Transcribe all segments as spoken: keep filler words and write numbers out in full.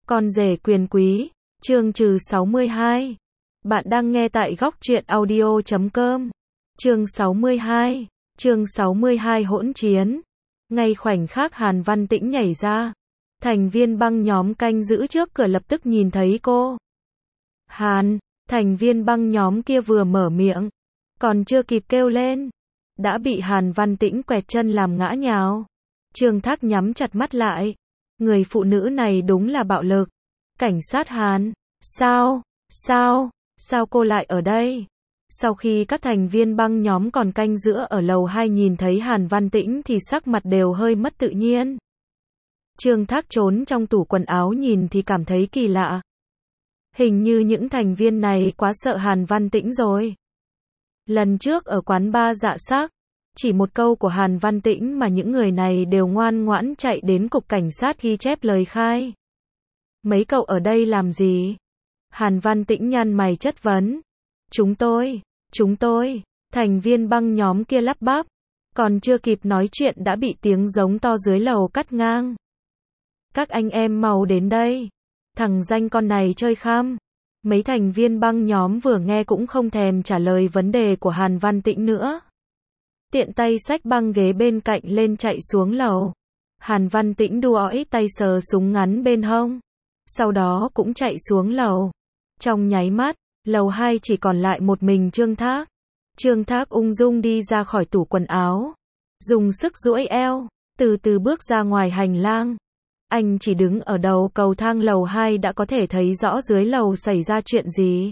Con rể quyền quý, chương trừ sáu mươi hai. Bạn đang nghe tại góc truyện audio chấm com. Chương sáu mươi hai, chương sáu mươi hai hỗn chiến. Ngay khoảnh khắc Hàn Văn Tĩnh nhảy ra, thành viên băng nhóm canh giữ trước cửa lập tức nhìn thấy cô. Hàn, thành viên băng nhóm kia vừa mở miệng, còn chưa kịp kêu lên, đã bị Hàn Văn Tĩnh quẹt chân làm ngã nhào. Trương Thác nhắm chặt mắt lại. Người phụ nữ này đúng là bạo lực. Cảnh sát Hàn, sao, sao, sao cô lại ở đây? Sau khi các thành viên băng nhóm còn canh giữ ở lầu hai nhìn thấy Hàn Văn Tĩnh thì sắc mặt đều hơi mất tự nhiên. Trương Thác trốn trong tủ quần áo nhìn thì cảm thấy kỳ lạ. Hình như những thành viên này quá sợ Hàn Văn Tĩnh rồi. Lần trước ở quán bar Dạ Sắc, chỉ một câu của Hàn Văn Tĩnh mà những người này đều ngoan ngoãn chạy đến cục cảnh sát ghi chép lời khai. Mấy cậu ở đây làm gì? Hàn Văn Tĩnh nhăn mày chất vấn. Chúng tôi, chúng tôi, thành viên băng nhóm kia lắp bắp. Còn chưa kịp nói chuyện đã bị tiếng giống to dưới lầu cắt ngang. Các anh em mau đến đây. Thằng danh con này chơi khăm. Mấy thành viên băng nhóm vừa nghe cũng không thèm trả lời vấn đề của Hàn Văn Tĩnh nữa. Tiện tay xách băng ghế bên cạnh lên chạy xuống lầu. Hàn Văn Tĩnh đu ỏi tay sờ súng ngắn bên hông. Sau đó cũng chạy xuống lầu. Trong nháy mắt, lầu hai chỉ còn lại một mình Trương Thác. Trương Thác ung dung đi ra khỏi tủ quần áo. Dùng sức duỗi eo, từ từ bước ra ngoài hành lang. Anh chỉ đứng ở đầu cầu thang lầu hai đã có thể thấy rõ dưới lầu xảy ra chuyện gì.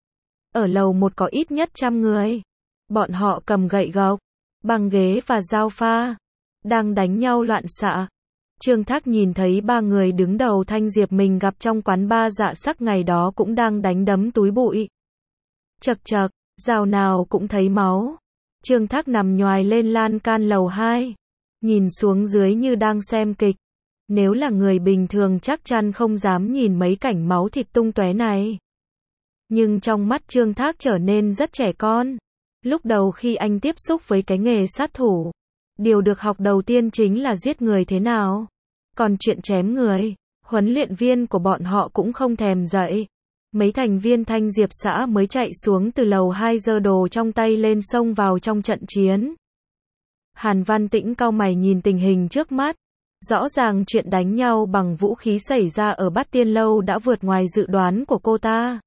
Ở lầu một có ít nhất trăm người. Bọn họ cầm gậy gộc, băng ghế và dao pha, đang đánh nhau loạn xạ. Trương Thác nhìn thấy ba người đứng đầu Thanh Diệp mình gặp trong quán bar Dạ Sắc ngày đó cũng đang đánh đấm túi bụi. Chậc chậc, dao nào cũng thấy máu. Trương Thác nằm nhoài lên lan can lầu hai, nhìn xuống dưới như đang xem kịch. Nếu là người bình thường chắc chắn không dám nhìn mấy cảnh máu thịt tung tóe này. Nhưng trong mắt Trương Thác trở nên rất trẻ con. Lúc đầu khi anh tiếp xúc với cái nghề sát thủ, điều được học đầu tiên chính là giết người thế nào. Còn chuyện chém người, huấn luyện viên của bọn họ cũng không thèm dạy. Mấy thành viên Thanh Diệp xã mới chạy xuống từ lầu hai giơ đồ trong tay lên xông vào trong trận chiến. Hàn Văn Tĩnh cau mày nhìn tình hình trước mắt. Rõ ràng chuyện đánh nhau bằng vũ khí xảy ra ở Bát Tiên Lâu đã vượt ngoài dự đoán của cô ta.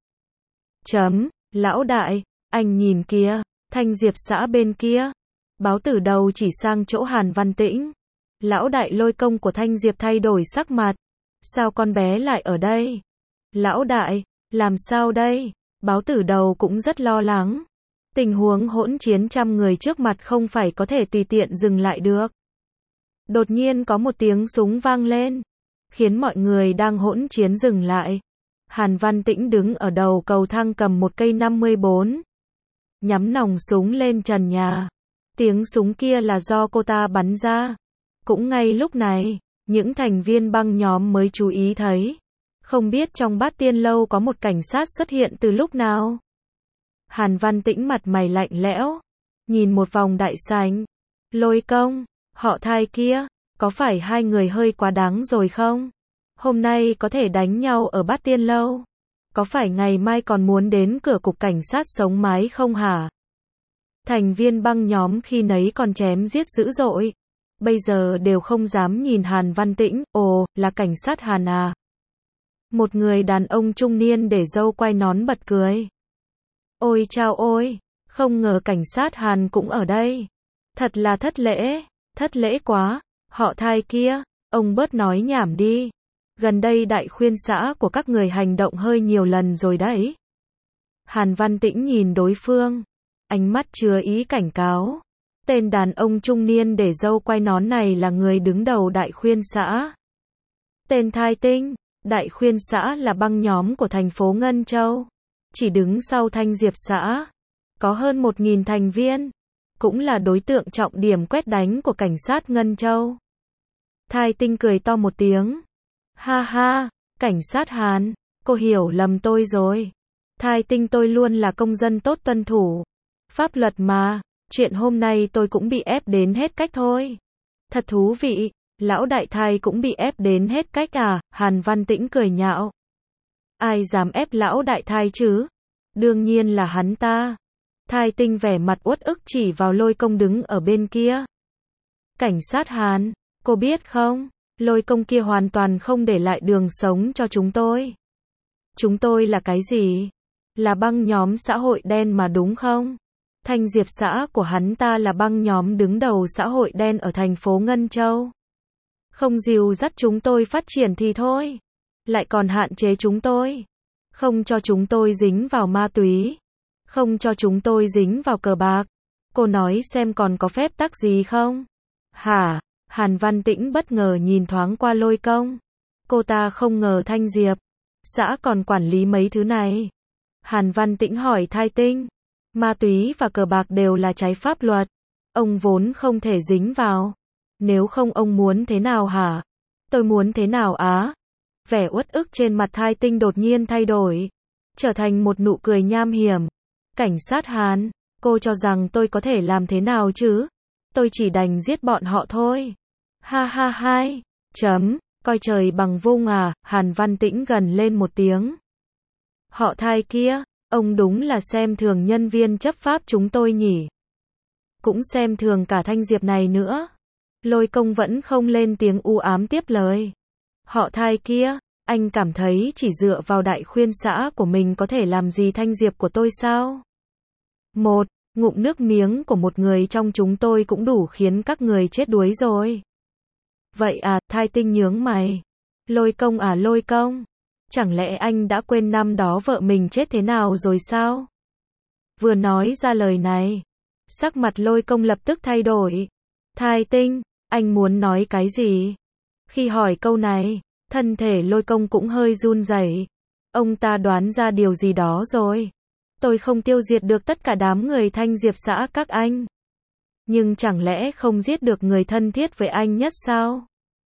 Chấm, lão đại, anh nhìn kia. Thanh Diệp xã bên kia, báo tử đầu chỉ sang chỗ Hàn Văn Tĩnh. Lão đại Lôi Công của Thanh Diệp thay đổi sắc mặt. Sao con bé lại ở đây? Lão đại, làm sao đây? Báo tử đầu cũng rất lo lắng. Tình huống hỗn chiến trăm người trước mặt không phải có thể tùy tiện dừng lại được. Đột nhiên có một tiếng súng vang lên, khiến mọi người đang hỗn chiến dừng lại. Hàn Văn Tĩnh đứng ở đầu cầu thang cầm một cây năm mươi bốn. Nhắm nòng súng lên trần nhà. Tiếng súng kia là do cô ta bắn ra. Cũng ngay lúc này, những thành viên băng nhóm mới chú ý thấy. Không biết trong Bát Tiên Lâu có một cảnh sát xuất hiện từ lúc nào. Hàn Văn Tĩnh mặt mày lạnh lẽo, nhìn một vòng đại sảnh. Lôi Công, họ Thai kia, có phải hai người hơi quá đáng rồi không? Hôm nay có thể đánh nhau ở Bát Tiên Lâu. Có phải ngày mai còn muốn đến cửa cục cảnh sát sống mái không hả? Thành viên băng nhóm khi nấy còn chém giết dữ dội. Bây giờ đều không dám nhìn Hàn Văn Tĩnh. Ồ, là cảnh sát Hàn à? Một người đàn ông trung niên để râu quai nón bật cười. Ôi chao ôi, không ngờ cảnh sát Hàn cũng ở đây. Thật là thất lễ, thất lễ quá. Họ Thai kia, ông bớt nói nhảm đi. Gần đây đại khuyên xã của các người hành động hơi nhiều lần rồi đấy. Hàn Văn Tĩnh nhìn đối phương, ánh mắt chứa ý cảnh cáo. Tên đàn ông trung niên để râu quai nón này là người đứng đầu đại khuyên xã. Tên Thai Tinh, đại khuyên xã là băng nhóm của thành phố Ngân Châu. Chỉ đứng sau Thanh Diệp xã. Có hơn một nghìn thành viên. Cũng là đối tượng trọng điểm quét đánh của cảnh sát Ngân Châu. Thai Tinh cười to một tiếng. Ha ha, cảnh sát Hàn, cô hiểu lầm tôi rồi. Thai Tinh tôi luôn là công dân tốt tuân thủ pháp luật mà, chuyện hôm nay tôi cũng bị ép đến hết cách thôi. Thật thú vị, Lão đại thai cũng bị ép đến hết cách à, Hàn Văn Tĩnh cười nhạo. Ai dám ép lão đại thai chứ? Đương nhiên là hắn ta. Thai Tinh vẻ mặt uất ức chỉ vào Lôi Công đứng ở bên kia. Cảnh sát Hàn, cô biết không? Lôi Công kia hoàn toàn không để lại đường sống cho chúng tôi. Chúng tôi là cái gì? Là băng nhóm xã hội đen mà đúng không? Thanh Diệp xã của hắn ta là băng nhóm đứng đầu xã hội đen ở thành phố Ngân Châu. Không dìu dắt chúng tôi phát triển thì thôi. Lại còn hạn chế chúng tôi. Không cho chúng tôi dính vào ma túy. Không cho chúng tôi dính vào cờ bạc. Cô nói xem còn có phép tắc gì không? Hả? Hàn Văn Tĩnh bất ngờ nhìn thoáng qua Lôi Công. Cô ta không ngờ Thanh Diệp xã còn quản lý mấy thứ này. Hàn Văn Tĩnh hỏi Thai Tinh. Ma túy và cờ bạc đều là trái pháp luật. Ông vốn không thể dính vào. Nếu không ông muốn thế nào hả? Tôi muốn thế nào á? Vẻ uất ức trên mặt Thai Tinh đột nhiên thay đổi. Trở thành một nụ cười nham hiểm. Cảnh sát Hàn, cô cho rằng tôi có thể làm thế nào chứ? Tôi chỉ đành giết bọn họ thôi. Ha ha hai. Chấm. Coi trời bằng vung à, Hàn Văn Tĩnh gần lên một tiếng. Họ Thai kia, ông đúng là xem thường nhân viên chấp pháp chúng tôi nhỉ. Cũng xem thường cả Thanh Diệp này nữa. Lôi Công vẫn không lên tiếng u ám tiếp lời. Họ Thai kia, anh cảm thấy chỉ dựa vào đại khuyên xã của mình có thể làm gì Thanh Diệp của tôi sao? Một, ngụm nước miếng của một người trong chúng tôi cũng đủ khiến các người chết đuối rồi. Vậy à, Thai Tinh nhướng mày. Lôi Công à Lôi Công, chẳng lẽ anh đã quên năm đó vợ mình chết thế nào rồi sao? Vừa nói ra lời này, sắc mặt Lôi Công lập tức thay đổi. Thai Tinh, anh muốn nói cái gì? Khi hỏi câu này, thân thể Lôi Công cũng hơi run rẩy. Ông ta đoán ra điều gì đó rồi. Tôi không tiêu diệt được tất cả đám người Thanh Diệp xã các anh. Nhưng chẳng lẽ không giết được người thân thiết với anh nhất sao?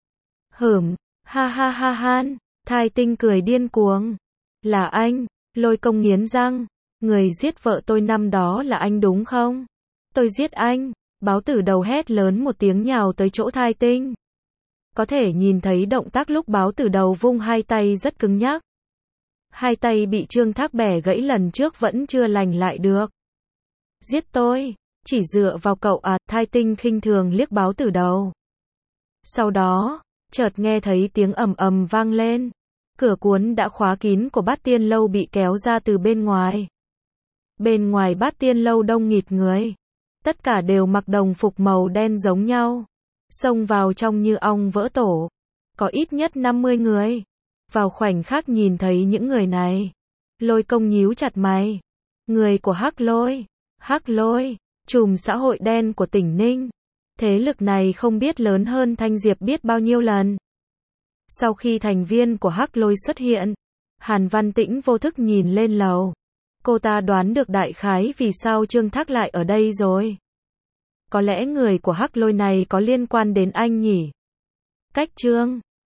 Hửm, ha ha ha han, Thai Tinh cười điên cuồng. Là anh, Lôi Công nghiến răng. Người giết vợ tôi năm đó là anh đúng không? Tôi giết anh. Báo tử đầu hét lớn một tiếng nhào tới chỗ Thai Tinh. Có thể nhìn thấy động tác lúc báo tử đầu vung hai tay rất cứng nhắc. Hai tay bị Trương Thác bẻ gãy lần trước vẫn chưa lành lại được. Giết tôi, chỉ dựa vào cậu à, Thai Tinh khinh thường liếc báo tử đầu. Sau đó, chợt nghe thấy tiếng ầm ầm vang lên. Cửa cuốn đã khóa kín của Bát Tiên Lâu bị kéo ra từ bên ngoài. Bên ngoài Bát Tiên Lâu đông nghịt người. Tất cả đều mặc đồng phục màu đen giống nhau. Xông vào trong như ong vỡ tổ. Có ít nhất năm mươi người. Vào khoảnh khắc nhìn thấy những người này, Lôi Công nhíu chặt mày. Người của Hắc Lôi. Hắc Lôi, chùm xã hội đen của tỉnh Ninh. Thế lực này không biết lớn hơn Thanh Diệp biết bao nhiêu lần. Sau khi thành viên của Hắc Lôi xuất hiện, Hàn Văn Tĩnh vô thức nhìn lên lầu. Cô ta đoán được đại khái vì sao Trương Thác lại ở đây rồi. Có lẽ người của Hắc Lôi này có liên quan đến anh nhỉ? Cách Trương